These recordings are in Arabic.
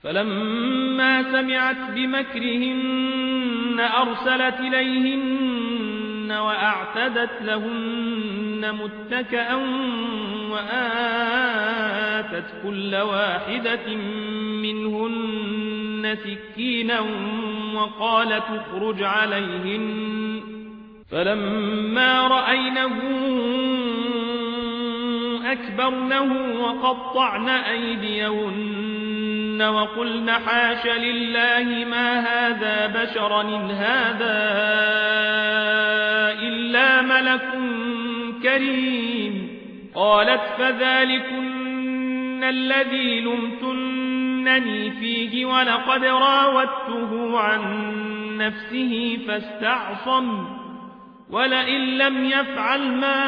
فلما سمعت بمكرهن أرسلت إليهن وأعتدت لهن متكئا وآتت كل واحدة منهن سكينا وقالت اخرج عليهن فلما رأينه أكبرنه وقطعن أيديهن وقلن حاش لله ما هذا بشرا إن هذا إلا ملك كريم قالت فذلكن الذي لمتنني فيه ولقد راودته عن نفسه فاستعصم ولئن لم يفعل ما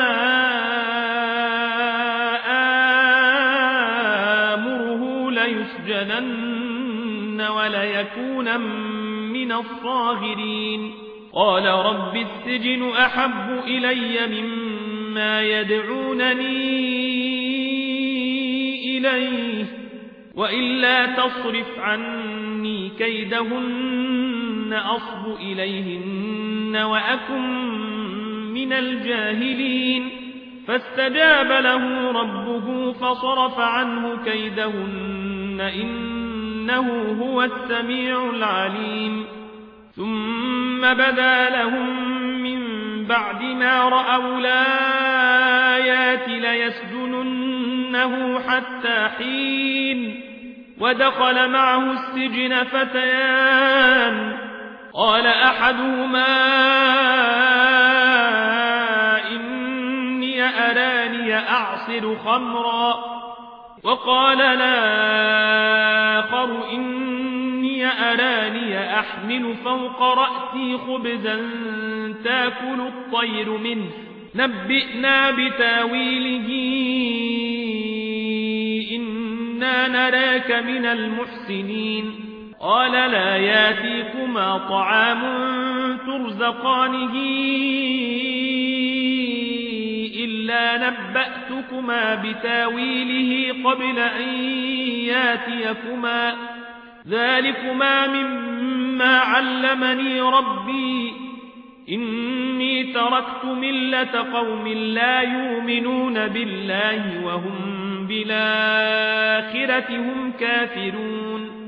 آمره ليسجنن وليكون من الصاغرين قال رب السجن أحب إلي مما يدعونني إليه وإلا تصرف عني كيدهن أصب إليهن وأكن من الجاهلين فاستجاب له ربه فصرف عنه كيدهن إنه هو السميع العليم ثم بدا لهم من بعد ما رأوا الآيات ليسجننه حتى حين ودخل معه السجن فتيان قال أحدهما إني أراني أعصر خمرا وقال الآخر إني أراني أحمل فوق رأسي خبزا تأكل الطير منه نبئنا بتاويله إنا نراك من المحسنين قال لا ياتيكما طعام ترزقانه إلا نبأتكما بتاويله قبل أن ياتيكما ذلكما مما علمني ربي إني تركت ملة قوم لا يؤمنون بالله وهم بالآخرة هم كافرون